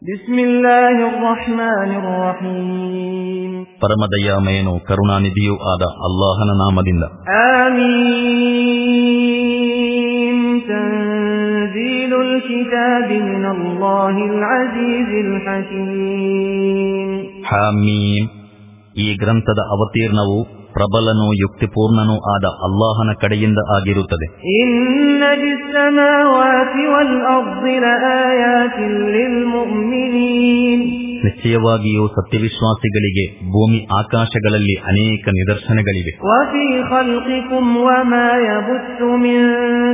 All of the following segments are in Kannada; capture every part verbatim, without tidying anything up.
ಬಿಸ್ಮಿಲ್ಲಾಹಿರ್ ರಹ್ಮಾನಿರ್ ರಹೀಮ್. ಪರಮದಯಾಮಯನು ಕರುಣಾನಿಧಿಯೂ ಆದ ಅಲ್ಲಾಹನ ನಾಮದಿಂದ. ಆಮೀನ್. ತನ್ಜೀಲುಲ್ ಕಿತಾಬಿ ಮಿನಲ್ಲಾಹಿಲ್ ಅಜೀಜಿಲ್ ಹಕೀಮ್. ಹಾಮೀಮ್. ಈ ಗ್ರಂಥದ ಅವತೀರ್ಣವು ಪ್ರಬಲನೂ ಯುಕ್ತಿಪೂರ್ಣನೂ ಆದ ಅಲ್ಲಾಹನ ಕಡೆಯಿಂದ ಆಗಿರುತ್ತದೆ. ಇನ್ನ ಬಿಸ್ಸಮಾವಾತಿ ವಲ್ ಅರ್ದಿ ಲಆಯಾತಿನ್ ಲಿಲ್ ಮುಅ್ಮಿನೀನ್. ನಿಶ್ಚಯವಾಗಿಯೂ ಸತ್ಯವಿಶ್ವಾಸಿಗಳಿಗೆ ಭೂಮಿ ಆಕಾಶಗಳಲ್ಲಿ ಅನೇಕ ನಿದರ್ಶನಗಳಿವೆ. ವಫೀ ಖಲ್ಕಿಕುಂ ವಮಾ ಯಬುಸ್ಸು ಮಿನ್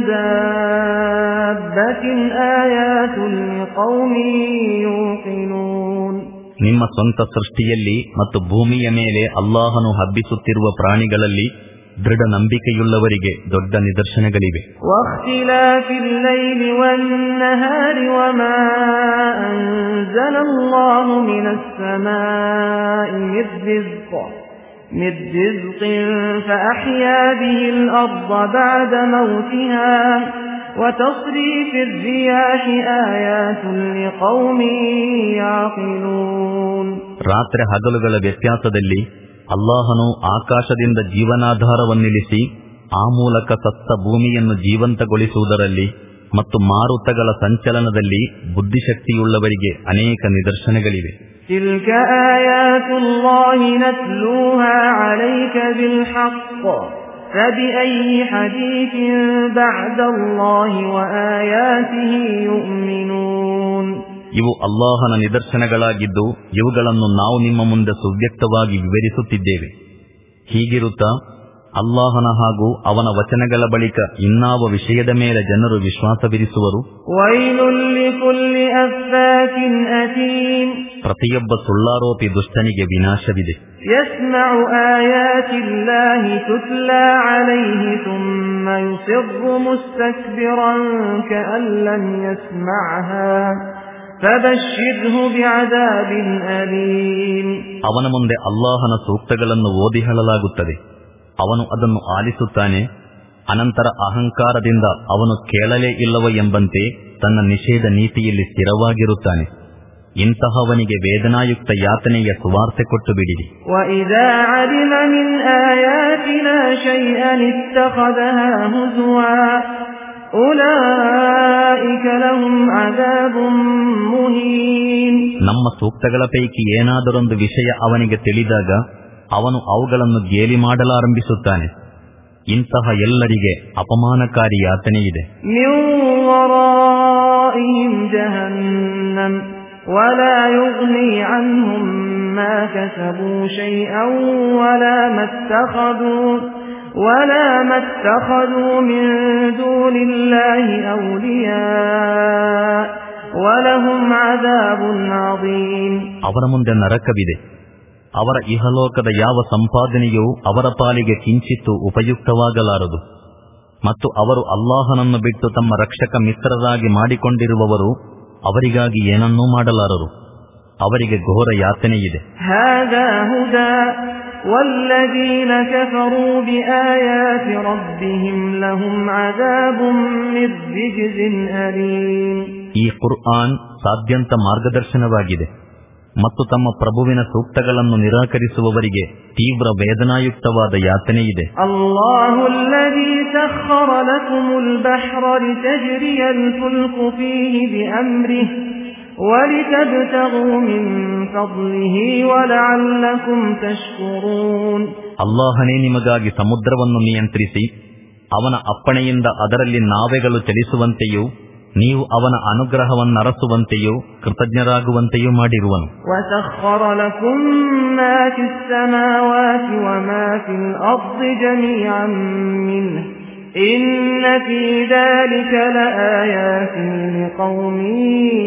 ದಾಬ್ಬತಿನ್ ಆಯಾತುನ್ ಲಿಕೌಮಿನ್ ಯೂಕಿನೂನ್. ನಿಮ್ಮ ಸ್ವಂತ ಸೃಷ್ಟಿಯಲ್ಲಿ ಮತ್ತು ಭೂಮಿಯ ಮೇಲೆ ಅಲ್ಲಾಹನು ಹಬ್ಬಿಸುತ್ತಿರುವ ಪ್ರಾಣಿಗಳಲ್ಲಿ ದೃಢ ನಂಬಿಕೆಯುಳ್ಳವರಿಗೆ ದೊಡ್ಡ ನಿದರ್ಶನಗಳಿವೆ. ವಖ್ತಿಲಾಫಿಲ್ ಲೈಲಿ ವನ್ನಹಾರಿ ವಮಾ ಅನ್ಜಲಲ್ಲಾಹು ಮಿನಸ್ ಸಮಾಇ ಮಿರ್ ರಿಜ್ಕ್ ಮಿರ್ ರಿಜ್ಕಿನ್ ಫಅಹ್ಯಾ ಬಿಹಿಲ್ ಅರ್ದ ಬಅದ ಮೌತಿಹಾ وتصريف الرياح آيات لقوم يعقلون. ರಾತ್ರಿ ಹಗಲುಗಳ ವ್ಯತ್ಯಾಸದಲ್ಲಿ ಅಲ್ಲಾಹನು ಆಕಾಶದಿಂದ ಜೀವನಾಧಾರವನ್ನಿಳಿಸಿ ಆ ಮೂಲಕ ಸತ್ತ ಭೂಮಿಯನ್ನು ಜೀವಂತಗೊಳಿಸುವುದರಲ್ಲಿ ಮತ್ತು ಮಾರುತಗಳ ಸಂಚಲನದಲ್ಲಿ ಬುದ್ಧಿಶಕ್ತಿಯುಳ್ಳವರಿಗೆ ಅನೇಕ ನಿದರ್ಶನಗಳಿವೆ. ತಿಲ್ಕ ಆಯಾತುಲ್ಲಾಹಿ ನತ್ಲೂಹಾ ಅಲೈಕ ಬಿಲ್ ಹಕ್ فبأي حديث بعد الله وآياته يؤمنون. ಇವು ಅಲ್ಲಾಹನ ನಿದರ್ಶನಗಳಾಗಿದ್ದು ಇವುಗಳನ್ನು ನಾವು ನಿಮ್ಮ ಮುಂದೆ ಸುವ್ಯಕ್ತವಾಗಿ ವಿವರಿಸುತ್ತಿದ್ದೇವೆ. ಹೀಗಿರುತ್ತಾ ಅಲ್ಲಾಹನ ಹಾಗೂ ಅವನ ವಚನಗಳ ಬಳಿಕ ಇನ್ನಾವ ವಿಷಯದ ಮೇಲೆ ಜನರು ವಿಶ್ವಾಸವಿರಿಸುವರು? ವೈಲುಲ್ ಲಿಕುಲ್ಲಿ ಅಫ್ಫಾಕಿನ್ ಅಥೀಮ್. ಪ್ರತಿಯೊಬ್ಬ ಸುಳ್ಳಾರೋಪಿ ದುಷ್ಟನಿಗೆ ವಿನಾಶವಿದೆ. ಯಸ್ಮഉ ಆಯಾತಿಲ್ಲಾಹಿ ತುತ್ಲಾ ಅಲೈಹಿ ಥುಮ್ಮ ಯುಸಿರ್ರು ಮುಸ್ತಕ್ಬಿರನ್ ಕಅನ್ ಲಂ ಯಸ್ಮಅಹಾ ಫಬಶ್ಶಿರ್ಹು ಬಿಅದಾಬಿನ್ ಅಲೀಮ್. ಅವನ ಮುಂದೆ ಅಲ್ಲಾಹನ ಸೂಕ್ತಗಳನ್ನು ಓದಿ ಹೇಳಲಾಗುತ್ತದೆ. ಅವನು ಅದನ್ನು ಆಲಿಸುತ್ತಾನೆ. ಅನಂತರ ಅಹಂಕಾರದಿಂದ ಅವನು ಕೇಳಲೇ ಇಲ್ಲವೋ ಎಂಬಂತೆ ತನ್ನ ನಿಷೇಧ ನೀತಿಯಲ್ಲಿ ಸ್ಥಿರವಾಗಿರುತ್ತಾನೆ. ಇಂತಹವನಿಗೆ ವೇದನಾಯುಕ್ತ ಯಾತನೆಯ ಸುವಾರ್ತೆ ಕೊಟ್ಟು ಬಿಡಿರಿ. ವಇದಾ ಅಲಿಮ ಮಿನ್ ಆಯಾತಿನಾ ಶೈಅನ್ ಇತ್ತಖದಹಾ ಹುಜುವಾ ಉಲೈಕ ಲಹುಂ ಅದಾಬುನ್ ಮುಹೀನ್. ನಮ್ಮ ಸೂಕ್ತಗಳ ಪೈಕಿ ಏನಾದರೊಂದು ವಿಷಯ ಅವನಿಗೆ ತಿಳಿದಾಗ ಅವನು ಅವುಗಳನ್ನು ಗೇಲಿ ಮಾಡಲಾರಂಭಿಸುತ್ತಾನೆ. ಇಂತಹ ಎಲ್ಲರಿಗೆ ಅಪಮಾನಕಾರಿ ಯಾತನೆಯಿದೆ. ಮಿನ್ ವರಾಇಹಿಂ ಜಹನ್ನಮ್ ವಲಾ ಯುಗ್ನಿ ಅನ್ಹುಂ ಮಾ ಕಸಬೂ ಶೈಅನ್ ವಲಾ ಮತ್ತಖದೂ ವಲಾ ಮತ್ತಖದೂ ಮಿನ್ ದೂನಿಲ್ಲಾಹಿ ಔಲಿಯಾ ವಲಹುಂ ಅದಾಬುನ್ ಅದೀಮ್. ಅವರ ಮುಂದೆ ನರಕವಿದೆ. ಅವರ ಇಹಲೋಕದ ಯಾವ ಸಂಪಾದನೆಯೂ ಅವರ ಪಾಲಿಗೆ ಕಿಂಚಿತ್ತೂ ಉಪಯುಕ್ತವಾಗಲಾರದು. ಮತ್ತು ಅವರು ಅಲ್ಲಾಹನನ್ನು ಬಿಟ್ಟು ತಮ್ಮ ರಕ್ಷಕ ಮಿತ್ರರಾಗಿ ಮಾಡಿಕೊಂಡಿರುವವರು ಅವರಿಗಾಗಿ ಏನನ್ನೂ ಮಾಡಲಾರರು. ಅವರಿಗೆ ಘೋರ ಯಾತನೆಯಿದೆ. ಹಾದಾ ಹುದಾ ವಲ್ಲದೀನ ಕಫರೂ ಬಿಆಯಾತಿ ರಬ್ಬಿಹಿಂ ಲಹುಂ ಅದಾಬುನ್ ಮಿರ್ ರಿಜ್ಜಿನ್ ಅಲೀಮ್. ಈ ಕುರ್ಆನ್ ಸಾಧ್ಯಂತ ಮಾರ್ಗದರ್ಶನವಾಗಿದೆ ಮತ್ತು ತಮ್ಮ ಪ್ರಭುವಿನ ಸೂಕ್ತಗಳನ್ನು ನಿರಾಕರಿಸುವವರಿಗೆ ತೀವ್ರ ವೇದನಾಯುಕ್ತವಾದ ಯಾತನೆಯಿದೆ. ಅಲ್ಲಾಹುಲ್ಲದೀ ಸಖ್ಖರ ಲಕುಮುಲ್ ಬಹ್ರ ಲಿತಜ್ರಿಯಲ್ ಫುಲ್ಕು ಫೀಹಿ ಬಿಅಮ್ರಿಹಿ ವಲಿತಬ್ತಗೂ ಮಿನ್ ಫದ್ಲಿಹಿ ವಲಅಲ್ಲಕುಂ ತಶ್ಕುರೂನ್. ಅಲ್ಲಾಹನೇ ನಿಮಗಾಗಿ ಸಮುದ್ರವನ್ನು ನಿಯಂತ್ರಿಸಿ ಅವನ ಅಪ್ಪಣೆಯಿಂದ ಅದರಲ್ಲಿ ನಾವೆಗಳು ಚಲಿಸುವಂತೆಯೂ ನೀವು ಅವನ ಅನುಗ್ರಹವನ್ನರಸುವಂತೆಯೂ ಕೃತಜ್ಞರಾಗುವಂತೆಯೂ ಮಾಡಿರುವನು. ವಸಖ್ಖರ ಲಕುಂ ಮಾ ಫಿಸ್ ಸಮಾವಾತಿ ವಮಾ ಫಿಲ್ ಅರ್ದಿ ಜಮೀಅನ್ ಮಿನ್ಹು ಇನ್ನ ಫೀ ದಾಲಿಕ ಲಆಯಾತಿನ್ ಲಿಕೌಮಿನ್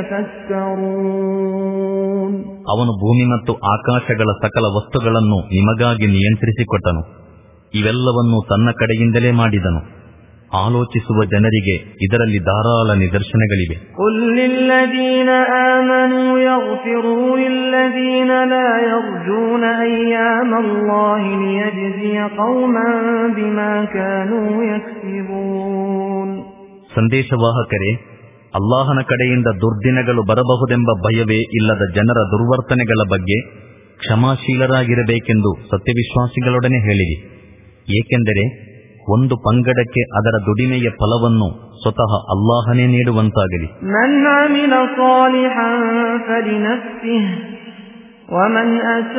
ಯತಫಕ್ಕರೂನ್. ಅವನು ಭೂಮಿ ಮತ್ತು ಆಕಾಶಗಳ ಸಕಲ ವಸ್ತುಗಳನ್ನು ನಿಮಗಾಗಿ ನಿಯಂತ್ರಿಸಿಕೊಟ್ಟನು. ಇವೆಲ್ಲವನ್ನೂ ತನ್ನ ಕಡೆಯಿಂದಲೇ ಮಾಡಿದನು. ಆಲೋಚಿಸುವ ಜನರಿಗೆ ಇದರಲ್ಲಿ ಧಾರಾಳ ನಿದರ್ಶನಗಳಿವೆ. ಕುಲ್ ಲಿಲ್ಲದೀನ ಆಮನೂ ಯಗ್ಫಿರೂ ಲಿಲ್ಲದೀನ ಲಾ ಯರ್ಜೂನ ಅಯ್ಯಾಮಲ್ಲಾಹಿ ಲಿಯಜ್ಜಿಯ ಕೌಮನ್ ಬಿಮಾ ಕಾನೂ ಯಕ್ಸಿಬೂನ್. ಸಂದೇಶವಾಹಕರೇ, ಅಲ್ಲಾಹನ ಕಡೆಯಿಂದ ದುರ್ದಿನಗಳು ಬರಬಹುದೆಂಬ ಭಯವೇ ಇಲ್ಲದ ಜನರ ದುರ್ವರ್ತನೆಗಳ ಬಗ್ಗೆ ಕ್ಷಮಾಶೀಲರಾಗಿರಬೇಕೆಂದು ಸತ್ಯವಿಶ್ವಾಸಿಗಳೊಡನೆ ಹೇಳಿರಿ. ಏಕೆಂದರೆ ಒಂದು ಪಂಗಡಕ್ಕೆ ಅದರ ದುಡಿಮೆಯ ಫಲವನ್ನು ಸ್ವತಃ ಅಲ್ಲಾಹನೇ ನೀಡುವಂತಾಗಲಿ. ಮನ್ ಅಮಿಲ ಸಾಲಿಹನ್ ಫಲಿನಫ್ಸಿಹಿ ವಮನ್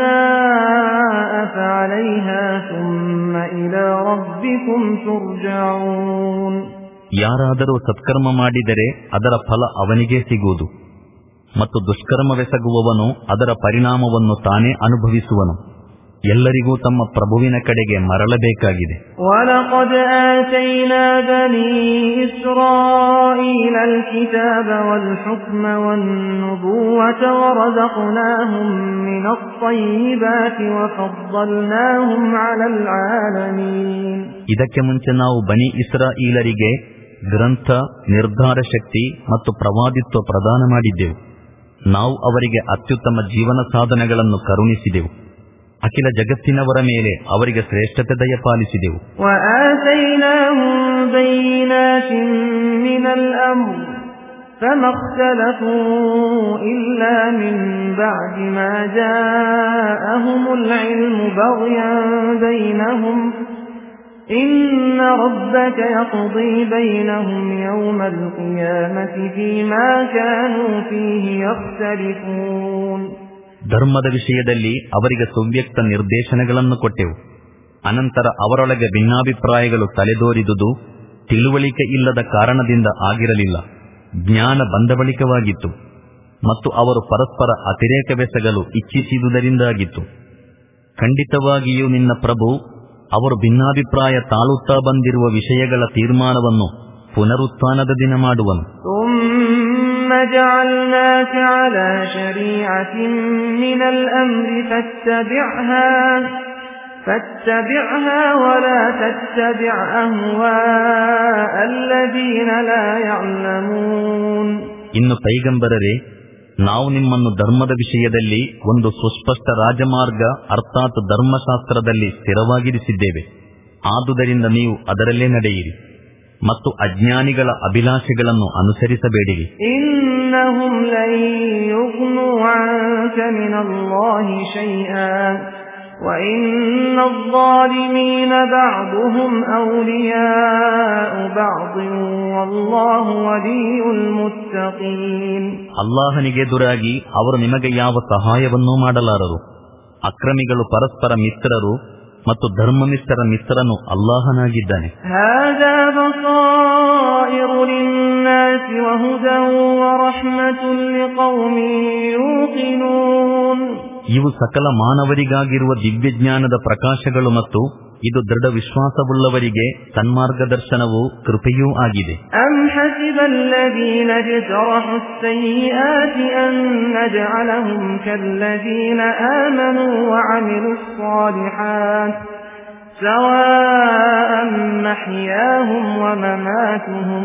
ಅಸಾಅ ಫಅಲೈಹಾ ಥುಮ್ಮ ಇಲಾ ರಬ್ಬಿಕುಂ ತುರ್ಜഊನ್. ಯಾರಾದರೂ ಸತ್ಕರ್ಮ ಮಾಡಿದರೆ ಅದರ ಫಲ ಅವನಿಗೇ ಸಿಗುವುದು, ಮತ್ತು ದುಷ್ಕರ್ಮವೆಸಗುವವನು ಅದರ ಪರಿಣಾಮವನ್ನು ತಾನೇ ಅನುಭವಿಸುವನು. ಎಲ್ಲರಿಗೂ ತಮ್ಮ ಪ್ರಭುವಿನ ಕಡೆಗೆ ಮರಳಬೇಕಾಗಿದೆ. ವಲಕದ್ ಆತೈನಾ ಬನೀ ಇಸ್ರಾಯೀಲ ಅಲ್-ಕಿತಾಬ ವಲ್-ಹುಕ್ಮ ವನ್-ನುಬುವ್ವತ ವರಜಕ್ನಾಹುಂ ಮಿನತ್ ತಯ್ಯಿಬಾತಿ ವಫದ್ದಲ್ನಾಹುಂ ಅಲಲ್ ಆಲಮೀನ್. ಇದಕ್ಕೆ ಮುಂಚೆ ನಾವು ಬನಿ ಇಸ್ರಾಯೀಲರಿಗೆ ಗ್ರಂಥ, ನಿರ್ಧಾರ ಶಕ್ತಿ ಮತ್ತು ಪ್ರವಾದಿತ್ವ ಪ್ರದಾನ ಮಾಡಿದ್ದೆವು. ನಾವು ಅವರಿಗೆ ಅತ್ಯುತ್ತಮ ಜೀವನ ಸಾಧನಗಳನ್ನು ಕರುಣಿಸಿದೆವು. ಅಖಿಲ ಜಗತ್ತಿನವರ ಮೇಲೆ ಅವರಿಗೆ ಶ್ರೇಷ್ಠತೆ ದಯಪಾಲಿಸಿದೆವು. ವಆತೈನಾಹುಂ ಬೈನಾತಿನ್ ಮಿನಲ್ ಅಮ್ರ್ ಫಮಖ್ತಲಫೂ ಇಲ್ಲಾ ಮಿನ್ ಬಅದಿ ಮಾ ಜಾಅಹುಮುಲ್ ಇಲ್ಮು ಬಗ್ಯನ್ ಬೈನಹುಂ إن ربك يقضي بينهم يوم القيامة فيما كانوا فيه يختلفون. ಧರ್ಮದ ವಿಷಯದಲ್ಲಿ ಅವರಿಗೆ ಸುವ್ಯಕ್ತ ನಿರ್ದೇಶನಗಳನ್ನು ಕೊಟ್ಟೆವು. ಅನಂತರ ಅವರೊಳಗೆ ಭಿನ್ನಾಭಿಪ್ರಾಯಗಳು ತಲೆದೋರಿದುದು ತಿಳುವಳಿಕೆ ಇಲ್ಲದ ಕಾರಣದಿಂದ ಆಗಿರಲಿಲ್ಲ, ಜ್ಞಾನ ಬಂದ ಬಳಿಕವಾಗಿತ್ತು. ಮತ್ತು ಅವರು ಪರಸ್ಪರ ಅತಿರೇಕವೆಸಗಲು ಇಚ್ಛಿಸಿದುದರಿಂದಾಗಿತ್ತು. ಖಂಡಿತವಾಗಿಯೂ ನಿನ್ನ ಪ್ರಭು ಅವರು ಭಿನ್ನಾಭಿಪ್ರಾಯ ತಾಳುತ್ತಾ ಬಂದಿರುವ ವಿಷಯಗಳ ತೀರ್ಮಾನವನ್ನು ಪುನರುತ್ಥಾನದ ದಿನ ಮಾಡುವನು. ثم جعلناك على شريعة من الأمر فاتبعها فاتبعها ولا تتبع أهواء الذين لا يعلمون. ಇನ್ನು ಪೈಗಂಬರರೇ, ನಾವು ನಿಮ್ಮನ್ನು ಧರ್ಮದ ವಿಷಯದಲ್ಲಿ ಒಂದು ಸುಸ್ಪಷ್ಟ ರಾಜಮಾರ್ಗ ಅರ್ಥಾತ್ ಧರ್ಮಶಾಸ್ತ್ರದಲ್ಲಿ ಸ್ಥಿರವಾಗಿರಿಸಿದ್ದೇವೆ. ಆದುದರಿಂದ ನೀವು ಅದರಲ್ಲೇ ನಡೆಯಿರಿ ಮತ್ತು ಅಜ್ಞಾನಿಗಳ ಅಭಿಲಾಷೆಗಳನ್ನು ಅನುಸರಿಸಬೇಡಿರಿ. ಇನ್ನಹುಂ ಲನ್ ಯುಗ್ನೂ ಅನ್ಕ ಮಿನಲ್ಲಾಹಿ ಶೈಆ وَإِنَّ الظَّالِمِينَ بَعْضُهُمْ أَوْلِيَاءُ بَعْضٍ وَاللَّهُ وَلِيُّ الْمُتَّقِينَ. ಅಲ್ಲಾಹನಿಗೆದುರಾಗಿ ಅವರು ನಿಮಗೆ ಯಾವ ಸಹಾಯವನ್ನೂ ಮಾಡಲಾರರು. ಅಕ್ರಮಿಗಳು ಪರಸ್ಪರ ಮಿತ್ರರು ಮತ್ತು ಧರ್ಮನಿಷ್ಠರ ಮಿತ್ರನು ಅಲ್ಲಾಹನಾಗಿದ್ದಾನೆ. هَذَا بَصَائِرُ لِلنَّاسِ وَهُدًى وَرَحْمَةٌ لِقَوْمٍ يُوقِنُونَ. ಇವು ಸಕಲ ಮಾನವರಿಗಾಗಿರುವ ದಿವ್ಯಜ್ಞಾನದ ಪ್ರಕಾಶಗಳು ಮತ್ತು ಇದು ದೃಢ ವಿಶ್ವಾಸವುಳ್ಳವರಿಗೆ ಸನ್ಮಾರ್ಗದರ್ಶನವೂ ಕೃಪೆಯೂ ಆಗಿದೆ. ಅಂ ಹಸಿಬಲ್ಲದೀನ ಯಜ್ರಹು ಸಯ್ಯಿಆತಿ ಅನ್ ನಜಅಲಹುಂ ಕಲ್ಲದೀನ ಆಮನು ವಅಮಿಲುಸ್ ಸಾಲಿಹಾತ್ ಸವಾಅನ್ ಮಹ್ಯಾಹುಂ ವಮಮಾತುಹುಂ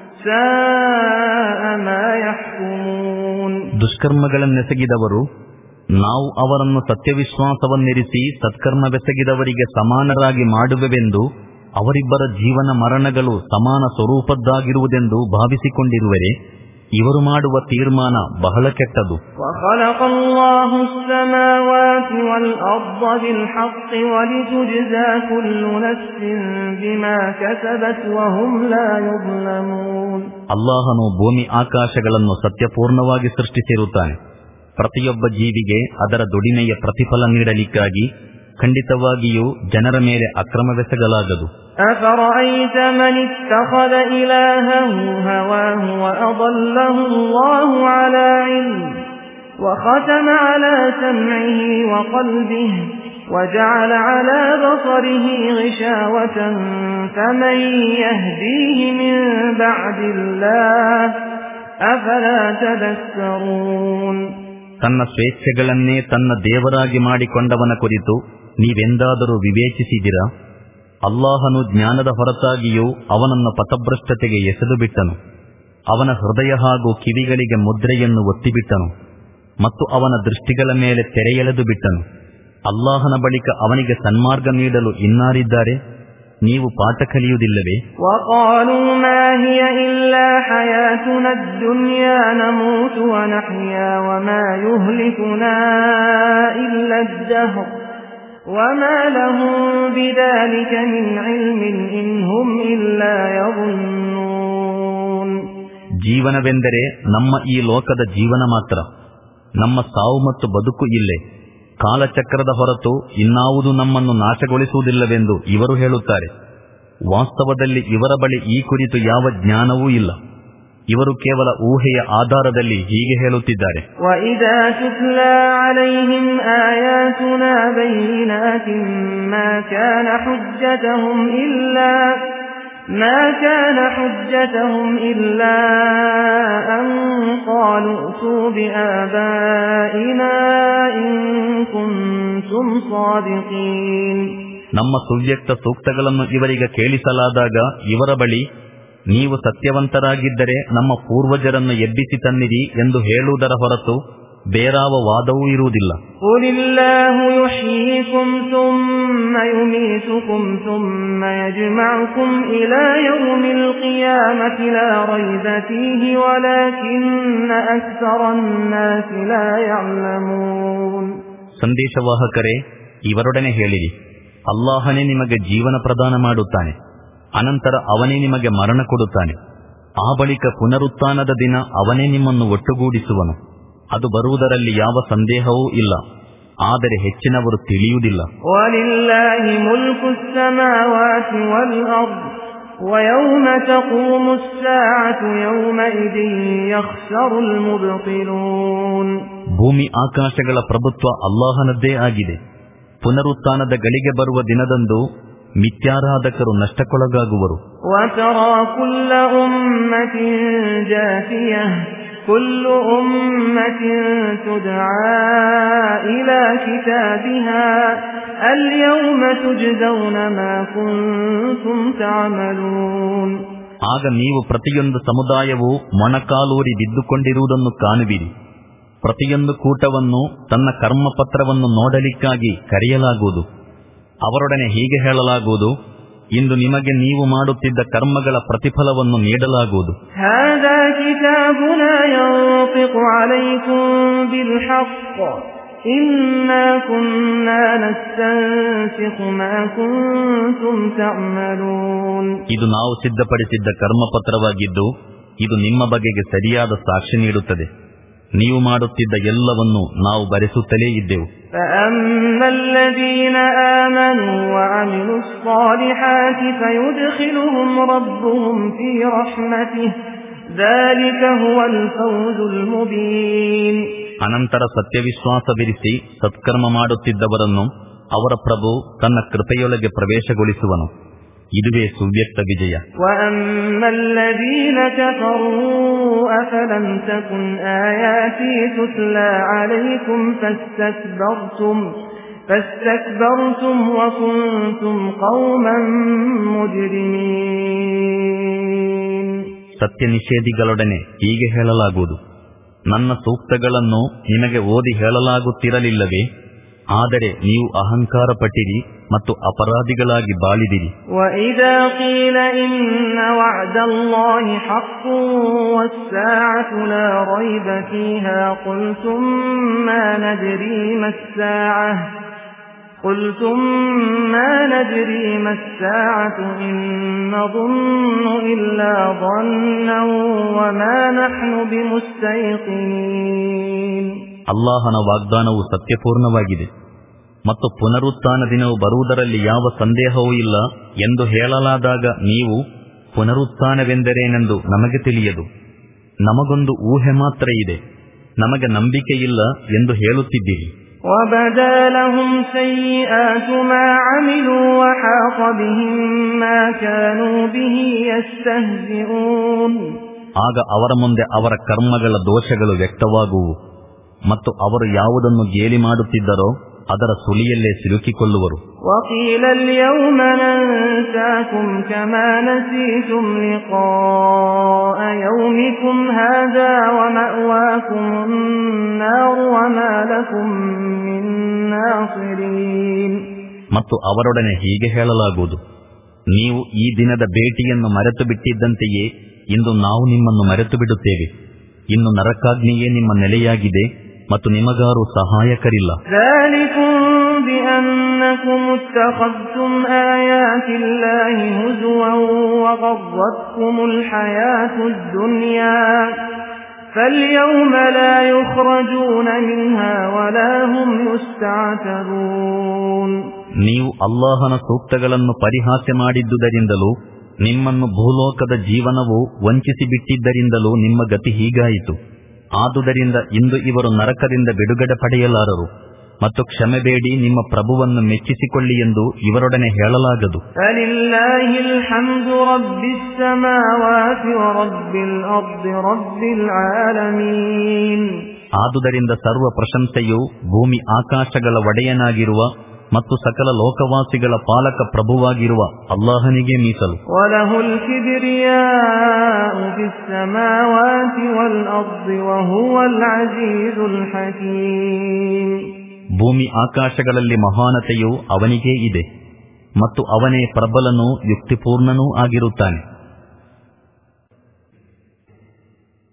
ಸಾಅ ಮಾ ಯಹ್ಕುಮೂನ್. ದುಷ್ಕರ್ಮಗಳನ್ನೆಸಗಿದವರು ನಾವು ಅವರನ್ನು ಸತ್ಯವಿಶ್ವಾಸವನ್ನಿರಿಸಿ ಸತ್ಕರ್ಮವೆಸಗಿದವರಿಗೆ ಸಮಾನರಾಗಿ ಮಾಡುವೆವೆಂದು ಅವರಿಬ್ಬರ ಜೀವನ ಮರಣಗಳು ಸಮಾನ ಸ್ವರೂಪದ್ದಾಗಿರುವುದೆಂದು ಭಾವಿಸಿಕೊಂಡಿರುವರೆ ಇವರು ಮಾಡುವ ತೀರ್ಮಾನ ಬಹಳ ಕೆಟ್ಟದು. ವಖಲಕಲ್ಲಾಹು ಸ್ಸಮಾವಾತಿ ವಲ್ ಅರ್ದ ಬಿಲ್ ಹಕ್ಕಿ ವಲಿತುಜ್ಜಾ ಕುಲ್ಲು ನಫ್ಸಿನ್ ಬಿಮಾ ಕಸಬತ್ ವಹುಂ ಲಾ ಯುಜ್ಲಮೂನ್. ಅಲ್ಲಾಹನು ಭೂಮಿ ಆಕಾಶಗಳನ್ನು ಸತ್ಯಪೂರ್ಣವಾಗಿ ಸೃಷ್ಟಿಸಿರುತ್ತಾನೆ. ಪ್ರತಿಯೊಬ್ಬ ಜೀವಿಗೆ ಅದರ ದುಡಿಮೆಯ ಪ್ರತಿಫಲ ನೀಡಲಿಕ್ಕಾಗಿ ಖಂಡಿತವಾಗಿಯೂ ಜನರ ಮೇಲೆ ಅಕ್ರಮವೆಸಗಲಾಗದು. ಅಫರಐತ ಮನ್ ಇತ್ತಖದ ಇಲಾಹಹು ಹವಾಹು ವಅضಲ್ಲಹು ಅಲ್ಲಾಹು ಅಲಾ ಇಲ್ಮ್ ವಖತಮ ಅಲಾ ಸಮಇಹಿ ವಕಲ್ಬಿಹಿ وجعل على بصره غشاوة فمن يهديه من بعد الله أفلا تذكرون. ತನ್ನ ಸ್ವೇಚ್ಛೆಗಳನ್ನೇ ತನ್ನ ದೇವರಾಗಿ ಮಾಡಿಕೊಂಡವನ ಕುರಿತು ನೀವೆಂದಾದರೂ ವಿವೇಚಿಸಿದಿರಾ? ಅಲ್ಲಾಹನು ಜ್ಞಾನದ ಹೊರತಾಗಿಯೂ ಅವನನ್ನು ಪಥಭ್ರಷ್ಟತೆಗೆ ಎಸೆದು ಬಿಟ್ಟನು. ಅವನ ಹೃದಯ ಹಾಗೂ ಕಿವಿಗಳಿಗೆ ಮುದ್ರೆಯನ್ನು ಒತ್ತಿಬಿಟ್ಟನು ಮತ್ತು ಅವನ ದೃಷ್ಟಿಗಳ ಮೇಲೆ ತೆರೆಯೆಳೆದು ಬಿಟ್ಟನು. ಅಲ್ಲಾಹನ ಬಳಿಕ ಅವನಿಗೆ ಸನ್ಮಾರ್ಗ ನೀಡಲು ಇನ್ನಾರಿದ್ದಾರೆ? ನೀವು ಪಾಠ ಕಲಿಯುವುದಿಲ್ಲವೇ? ವಕಾಲೂ ಮಾ ಹಿಯ ಇಲ್ಲಾ ಹಯಾತುನಾ ಅದ್-ದುನ್ಯಾ ನಮೂತು ವ ನಹ್ಯಾ ವ ಮಾ ಯುಹ್ಲಿಕುನಾ ಇಲ್ಲಾ ಅದ್-ದಹ್ರ್ ವ ಮಾ ಲಹುಂ ಬಿದಾಲಿಕ ಮಿನ್ ಇಲ್ಮಿನ್ ಇನ್ ಹುಂ ಇಲ್ಲಾ ಯظುನ್ನೂನ್. ಜೀವನವೆಂದರೆ ನಮ್ಮ ಈ ಲೋಕದ ಜೀವನ ಮಾತ್ರ. ನಮ್ಮ ಸಾವು ಮತ್ತು ಬದುಕು ಇಲ್ಲೇ. ಕಾಲಚಕ್ರದ ಹೊರತು ಇನ್ನಾವುದು ನಮ್ಮನ್ನು ನಾಶಗೊಳಿಸುವುದಿಲ್ಲವೆಂದು ಇವರು ಹೇಳುತ್ತಾರೆ. ವಾಸ್ತವದಲ್ಲಿ ಇವರ ಬಳಿ ಈ ಕುರಿತು ಯಾವ ಜ್ಞಾನವೂ ಇಲ್ಲ. ಇವರು ಕೇವಲ ಊಹೆಯ ಆಧಾರದಲ್ಲಿ ಹೀಗೆ ಹೇಳುತ್ತಿದ್ದಾರೆ. ವಇದಾ ತುತ್ಲಾ ಅಲೈಹಿಂ ಆಯಾತುನಾ ಬೈನಾತಿನ್ ಮಾ ಕಾನ ಹುಜ್ಜತಹುಂ ಇಲ್ಲಾ ما كان حجتهم إلا أن قالوا ائتوا بآبائنا إن كنتم صادقين. ನಮ್ಮ ಸುವ್ಯಕ್ತ ಸೂಕ್ತಗಳನ್ನು ಇವರಿಗೆ ಕೇಳಿಸಲಾದಾಗ ಇವರ ಬಳಿ ನೀವು ಸತ್ಯವಂತರಾಗಿದ್ದರೆ ನಮ್ಮ ಪೂರ್ವಜರನ್ನು ಎಬ್ಬಿಸಿ ತನ್ನಿರಿ ಎಂದು ಹೇಳುವುದರ ಹೊರತು ಬೇರಾವ ವಾದವೂ ಇರುವುದಿಲ್ಲ. ಕುಲಿಲ್ಲಾಹು ಯುಹ್ಯೀಕುಂ ಥುಮ್ಮ ಯುಮೀತುಕುಂ ಥುಮ್ಮ ಯಜ್ಮಉಕುಂ ಇಲಾ ಯೌಮಿಲ್ ಕಿಯಾಮತಿ ಲಾ ರೈಬ ಫೀಹಿ ವಲಾಕಿನ್ನ ಅಕ್ಸರನ್ ನಾಸಿ ಲಾ ಯಅಲಮೂನ್. ಸಂದೇಶವಾಹಕರೇ, ಇವರೊಡನೆ ಹೇಳಿರಿ, ಅಲ್ಲಾಹನೇ ನಿಮಗೆ ಜೀವನ ಪ್ರದಾನ ಮಾಡುತ್ತಾನೆ, ಅನಂತರ ಅವನೇ ನಿಮಗೆ ಮರಣ ಕೊಡುತ್ತಾನೆ, ಆ ಬಳಿಕ ಪುನರುತ್ಥಾನದ ದಿನ ಅವನೇ ನಿಮ್ಮನ್ನು ಒಟ್ಟುಗೂಡಿಸುವನು. ಅದು ಬರುವುದರಲ್ಲಿ ಯಾವ ಸಂದೇಹವೂ ಇಲ್ಲ, ಆದರೆ ಹೆಚ್ಚಿನವರು ತಿಳಿಯುವುದಿಲ್ಲ. ವಲಿಲ್ಲಾಹಿ ಮುಲ್ಕು ಸ್ಸಮಾವಾತಿ ವಲ್ ಅರ್ದ್ ವಯೌಮ ತಕೂಮು ಸ್ಸಾಅತು ಯೌಮಇದಿನ್ ಯಖ್ಸರುಲ್ ಮುಬ್ತಿಲೂನ್. ಭೂಮಿ ಆಕಾಶಗಳ ಪ್ರಭುತ್ವ ಅಲ್ಲಾಹನದ್ದೇ ಆಗಿದೆ. ಪುನರುತ್ಥಾನದ ಗಳಿಗೆ ಬರುವ ದಿನದಂದು ಮಿಥ್ಯಾರಾಧಕರು ನಷ್ಟಕ್ಕೊಳಗಾಗುವರು. ವತರಾ ಕುಲ್ಲ ಉಮ್ಮತಿನ್ ಜಾಥಿಯಃ ಕುಲ್ಲು ಉಮ್ಮತಿನ್ ತುದ್ಆ ಇಲಾ ಕಿತಾಬಿಹಾ ಅಲ್ಯೌಮ ತುಜ್ಜೌನ ಮಾ ಕುಂತುಂ ತಅಮಲೂನ್. ಆಗ ನೀವು ಪ್ರತಿಯೊಂದು ಸಮುದಾಯವೂ ಮೊಣಕಾಲೂರಿ ಬಿದ್ದುಕೊಂಡಿರುವುದನ್ನು ಕಾಣುವಿರಿ. ಪ್ರತಿಯೊಂದು ಕೂಟವನ್ನು ತನ್ನ ಕರ್ಮಪತ್ರವನ್ನು ನೋಡಲಿಕ್ಕಾಗಿ ಕರೆಯಲಾಗುವುದು. ಅವರೊಡನೆ ಹೀಗೆ ಹೇಳಲಾಗುವುದು, ಇಂದು ನಿಮಗೆ ನೀವು ಮಾಡುತ್ತಿದ್ದ ಕರ್ಮಗಳ ಪ್ರತಿಫಲವನ್ನು ನೀಡಲಾಗುವುದು. ಹಾದಾ ಕಿತಾಬುನಾ ಯಂತಿಕು ಅಲೈಕುಂ ಬಿಲ್ ಹಕ್ ಇನ್ನಾ ಕುನ್ನಾ ನಸ್ತನ್ಸಿಖು ಮಾ ಕುಂತುಂ ತಅಮಲೂನ್. ಇದು ನಾವು ಸಿದ್ಧಪಡಿಸಿದ್ದ ಕರ್ಮಪತ್ರವಾಗಿದ್ದು, ಇದು ನಿಮ್ಮ ಬಗೆಗೆ ಸರಿಯಾದ ಸಾಕ್ಷಿ ನೀಡುತ್ತದೆ. ನೀವು ಮಾಡುತ್ತಿದ್ದ ಎಲ್ಲವನ್ನು ನಾವು ಬರೆಸುತ್ತಲೇ ಇದ್ದೆವು. فَأَمَّا الَّذِينَ آمَنُوا وَعَمِلُوا الصَّالِحَاتِ فَيُدْخِلُهُمْ رَبُّهُمْ فِي رَحْمَتِهِ ذَلِكَ هُوَ الْفَوْزُ الْمُبِينُ. ಅನಂತರ ಸತ್ಯವಿಶ್ವಾಸವಿರಿಸಿ ಸತ್ಕರ್ಮ ಮಾಡುತ್ತಿದ್ದವರನ್ನು ಅವರ ಪ್ರಭು ತನ್ನ ಕೃಪೆಯೊಳಗೆ ಪ್ರವೇಶಗೊಳಿಸುವನು. ಇದುವೇ ಸುವ್ಯಕ್ತ ವಿಜಯ. وَأَمَّا الَّذِينَ كَفَرُوا أَفَلَمْ تَكُنْ آيَاتِي تُتْلَى عَلَيْكُمْ فَاسْتَكْبَرْتُمْ فَاسْتَكْبَرْتُمْ وَكُنْتُمْ قَوْمًا مُجْرِمِينَ. ಸತ್ಯ ನಿಷೇಧಿಗಳೊಡನೆ ಹೀಗೆ ಹೇಳಲಾಗುವುದು, ನನ್ನ ಸೂಕ್ತಗಳನ್ನು ನಿಮಗೆ ಓದಿ ಹೇಳಲಾಗುತ್ತಿರಲಿಲ್ಲವೇ? ಆದರೆ ನೀವು ಅಹಂಕಾರ ಪಟ್ಟಿರಿ ಮತ್ತು ಅಪರಾಧಿಗಳಾಗಿ ಬಾಳಿದಿರಿ. وَإِذَا قِيلَ إِنَّ وَعْدَ اللَّهِ حَقٌّ وَالسَّاعَةُ لَا رَيْبَ فِيهَا قُلْتُمْ مَا نَدْرِي مَا السَّاعَةُ قُلْتُمْ مَا نَدْرِي مَا السَّاعَةُ إِن نَّظُنُّ إِلَّا ظَنًّا وَمَا نَحْنُ بِمُسْتَيْقِنِينَ. ಅಲ್ಲಾಹನ ವಾಗ್ದಾನವು ಸತ್ಯಪೂರ್ಣವಾಗಿದೆ ಮತ್ತು ಪುನರುತ್ಥಾನ ದಿನವು ಬರುವುದರಲ್ಲಿ ಯಾವ ಸಂದೇಹವೂ ಇಲ್ಲ ಎಂದು ಹೇಳಲಾದಾಗ ನೀವು ಪುನರುತ್ಥಾನವೆಂದರೇನೆಂದು ನಮಗೆ ತಿಳಿಯದು, ನಮಗೊಂದು ಊಹೆ ಮಾತ್ರ ಇದೆ, ನಮಗೆ ನಂಬಿಕೆಯಿಲ್ಲ ಎಂದು ಹೇಳುತ್ತಿದ್ದೀರಿ. وَبَدَا لَهُمْ سَيِّئَاتُ مَا عَمِلُوا وَحَاقَ بِهِم مَّا كَانُوا بِهِ يَسْتَهْزِئُونَ. ಆಗ ಅವರ ಮುಂದೆ ಅವರ ಕರ್ಮಗಳ ದೋಷಗಳು ವ್ಯಕ್ತವಾಗುವು ಮತ್ತು ಅವರು ಯಾವುದನ್ನು ಗೇಲಿ ಮಾಡುತ್ತಿದ್ದರೋ ಅದರ ಸುಳಿಯಲ್ಲೇ ಸಿಲುಕಿಕೊಳ್ಳುವರು. وَقِيلَ الْيَوْمَ نَنسَاكُمْ كَمَا نَسِيتُمْ لِقَاءَ يَوْمِكُمْ هَذَا وَمَأْوَاكُمُ النَّارُ وَمَا لَكُمْ مِن نَّاصِرِينَ. ಮತ್ತು ಅವರೊಡನೆ ಹೀಗೆ ಹೇಳಲಾಗುವುದು, ನೀವು ಈ ದಿನದ ಭೇಟಿಯನ್ನು ಮರೆತು ಬಿಟ್ಟಿದ್ದಂತೆಯೇ ಇಂದು ನಾವು ನಿಮ್ಮನ್ನು ಮರೆತು ಬಿಡುತ್ತೇವೆ. ಇನ್ನು ನರಕಾಗ್ನಿಯೇ ನಿಮ್ಮ ನೆಲೆಯಾಗಿದೆ ಮತ್ತು ನಿಮಗಾರು ಸಹಾಯಕರಿಲ್ಲ. ನೀವು ಅಲ್ಲಾಹನ ಸೂಕ್ತಗಳನ್ನು ಪರಿಹಾಸ್ಯ ಮಾಡಿದ್ದುದರಿಂದಲೂ ನಿಮ್ಮನ್ನು ಭೂಲೋಕದ ಜೀವನವು ವಂಚಿಸಿ ಬಿಟ್ಟಿದ್ದರಿಂದಲೂ ನಿಮ್ಮ ಗತಿ ಹೀಗಾಯಿತು. ಆದುದರಿಂದ ಇಂದು ಇವರು ನರಕದಿಂದ ಬಿಡುಗಡೆ ಪಡೆಯಲಾರರು ಮತ್ತು ಕ್ಷಮೆ ಬೇಡಿ ನಿಮ್ಮ ಪ್ರಭುವನ್ನು ಮೆಚ್ಚಿಸಿಕೊಳ್ಳಿ ಎಂದು ಇವರೊಡನೆ ಹೇಳಲಾಗದು. ಆದುದರಿಂದ ಸರ್ವ ಪ್ರಶಂಸೆಯು ಭೂಮಿ ಆಕಾಶಗಳ ಒಡೆಯನಾಗಿರುವ ಮತ್ತು ಸಕಲ ಲೋಕವಾಸಿಗಳ ಪಾಲಕ ಪ್ರಭುವಾಗಿರುವ ಅಲ್ಲಾಹನಿಗೆ ಮೀಸಲು. ಭೂಮಿ ಆಕಾಶಗಳಲ್ಲಿ ಮಹಾನತೆಯು ಅವನಿಗೇ ಇದೆ ಮತ್ತು ಅವನೇ ಪ್ರಬಲನೂ ಯುಕ್ತಿಪೂರ್ಣನೂ ಆಗಿರುತ್ತಾನೆ.